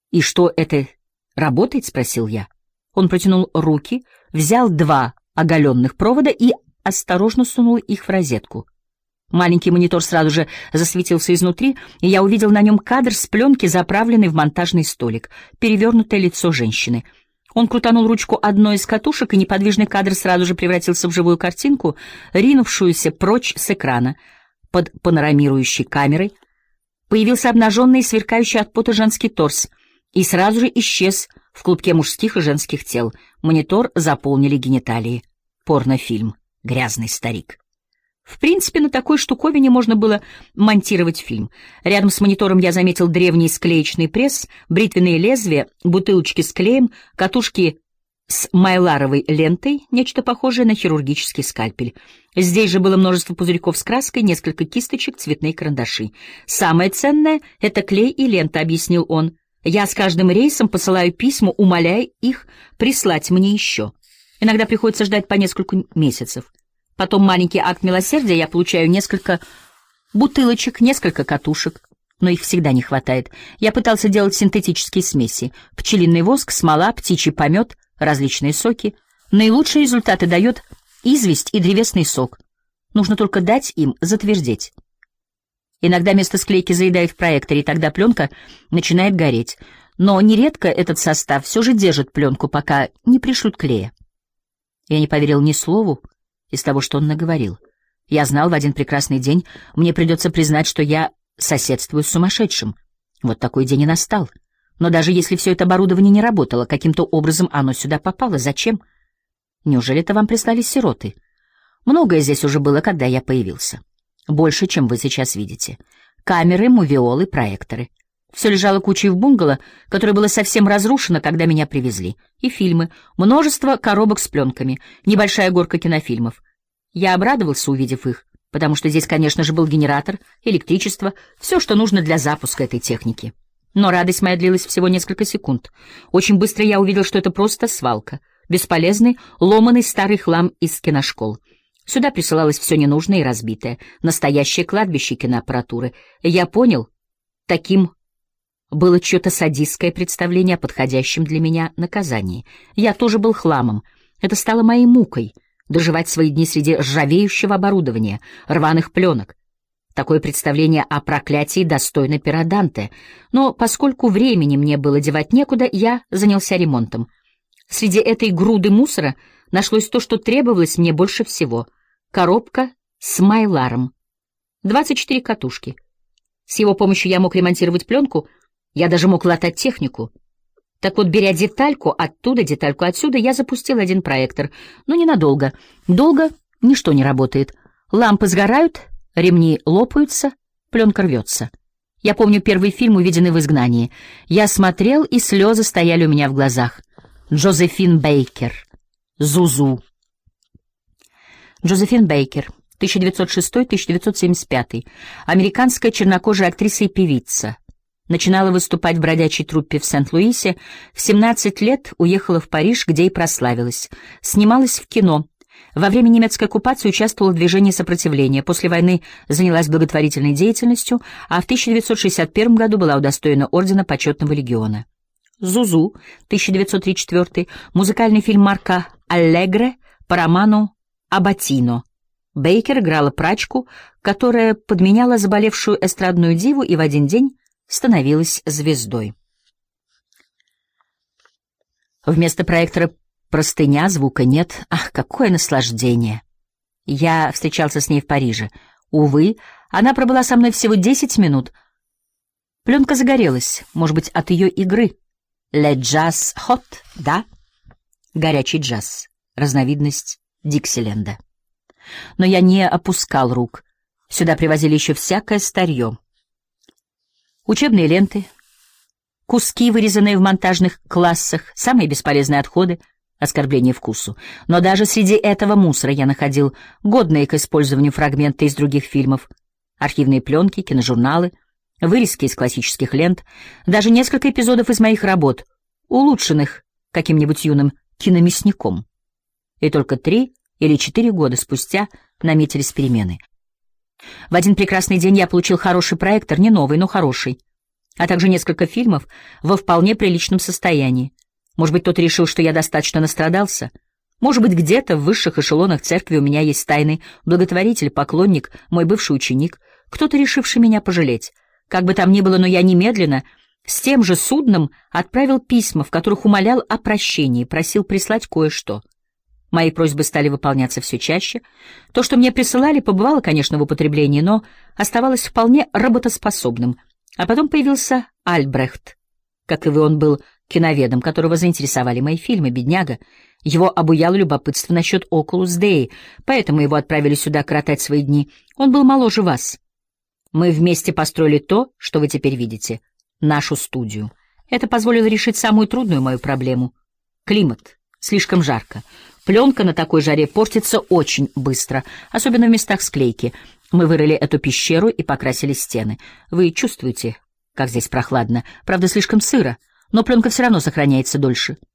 «И что, это работает?» — спросил я. Он протянул руки, взял 2 оголенных провода и осторожно сунул их в розетку. Маленький монитор сразу же засветился изнутри, и я увидел на нем кадр с пленки, заправленный в монтажный столик, перевернутое лицо женщины. Он крутанул ручку одной из катушек, и неподвижный кадр сразу же превратился в живую картинку, ринувшуюся прочь с экрана. Под панорамирующей камерой появился обнаженный и сверкающий от пота женский торс, и сразу же исчез в клубке мужских и женских тел. Монитор заполнили гениталии. Порнофильм. Грязный старик. В принципе, на такой штуковине можно было монтировать фильм. Рядом с монитором я заметил древний склеечный пресс, бритвенные лезвия, бутылочки с клеем, катушки с майларовой лентой, нечто похожее на хирургический скальпель. Здесь же было множество пузырьков с краской, несколько кисточек, цветные карандаши. «Самое ценное — это клей и лента», — объяснил он. «Я с каждым рейсом посылаю письма, умоляя их прислать мне еще. Иногда приходится ждать по несколько месяцев. Потом маленький акт милосердия, я получаю несколько бутылочек, несколько катушек, но их всегда не хватает. Я пытался делать синтетические смеси: пчелиный воск, смола, птичий помет, различные соки. Наилучшие результаты дает известь и древесный сок. Нужно только дать им затвердеть. Иногда место склейки заедает в проекторе, и тогда пленка начинает гореть. Но нередко этот состав все же держит пленку, пока не пришлют клея». Я не поверил ни слову из того, что он наговорил. Я знал, в один прекрасный день мне придется признать, что я соседствую с сумасшедшим. Вот такой день и настал. Но даже если все это оборудование не работало, каким-то образом оно сюда попало. Зачем? Неужели это вам прислали сироты? Многое здесь уже было, когда я появился. Больше, чем вы сейчас видите. Камеры, мувиолы, проекторы. Все лежало кучей в бунгало, которое было совсем разрушено, когда меня привезли. И фильмы, множество коробок с пленками, небольшая горка кинофильмов. Я обрадовался, увидев их, потому что здесь, конечно же, был генератор, электричество, все, что нужно для запуска этой техники. Но радость моя длилась всего несколько секунд. Очень быстро я увидел, что это просто свалка, бесполезный, ломаный старый хлам из киношкол. Сюда присылалось все ненужное и разбитое, настоящее кладбище киноаппаратуры. Я понял, таким было чье-то садистское представление о подходящем для меня наказании. Я тоже был хламом. Это стало моей мукой — доживать свои дни среди ржавеющего оборудования, рваных пленок. Такое представление о проклятии достойно пера Данте. Но поскольку времени мне было девать некуда, я занялся ремонтом. Среди этой груды мусора нашлось то, что требовалось мне больше всего — коробка с майларом. 24 катушки. С его помощью я мог ремонтировать пленку. Я даже мог латать технику. Так вот, беря детальку оттуда, детальку отсюда, я запустил один проектор. Но ненадолго. Долго ничто не работает. Лампы сгорают, ремни лопаются, пленка рвется. Я помню первый фильм, увиденный в «Изгнании». Я смотрел, и слезы стояли у меня в глазах. Джозефин Бейкер. Зузу. Джозефин Бейкер. 1906-1975. Американская чернокожая актриса и певица. Начинала выступать в бродячей труппе в Сент-Луисе, в 17 лет уехала в Париж, где и прославилась. Снималась в кино. Во время немецкой оккупации участвовала в движении сопротивления. После войны занялась благотворительной деятельностью, а в 1961 году была удостоена ордена Почетного легиона. «Зузу», 1934, музыкальный фильм Марка Аллегре по роману «Абатино». Бейкер играла прачку, которая подменяла заболевшую эстрадную диву и в один день становилась звездой. Вместо проектора простыня, звука нет. Ах, какое наслаждение! Я встречался с ней в Париже. Увы, она пробыла со мной всего 10 минут. Пленка загорелась, может быть, от ее игры. «Le jazz hot», да? Горячий джаз, разновидность Диксиленда. Но я не опускал рук. Сюда привозили еще всякое старье. Учебные ленты, куски, вырезанные в монтажных классах, самые бесполезные отходы, оскорбление вкусу. Но даже среди этого мусора я находил годные к использованию фрагменты из других фильмов, архивные пленки, киножурналы, вырезки из классических лент, даже несколько эпизодов из моих работ, улучшенных каким-нибудь юным киномясником. И только 3 или 4 года спустя наметились перемены. В один прекрасный день я получил хороший проектор, не новый, но хороший. а также несколько фильмов во вполне приличном состоянии. Может быть, кто-то решил, что я достаточно настрадался? Может быть, где-то в высших эшелонах церкви у меня есть тайный благотворитель, поклонник, мой бывший ученик, кто-то, решивший меня пожалеть. Как бы там ни было, но я немедленно с тем же судном отправил письма, в которых умолял о прощении, просил прислать кое-что. Мои просьбы стали выполняться все чаще. То, что мне присылали, побывало, конечно, в употреблении, но оставалось вполне работоспособным. А потом появился Альбрехт. Как и вы, он был киноведом, которого заинтересовали мои фильмы, бедняга. Его обуяло любопытство насчет Окулус Деи, поэтому его отправили сюда коротать свои дни. Он был моложе вас. Мы вместе построили то, что вы теперь видите, нашу студию. Это позволило решить самую трудную мою проблему — климат. Слишком жарко. Пленка на такой жаре портится очень быстро, особенно в местах склейки. Мы вырыли эту пещеру и покрасили стены. Вы чувствуете, как здесь прохладно. Правда, слишком сыро, но пленка все равно сохраняется дольше.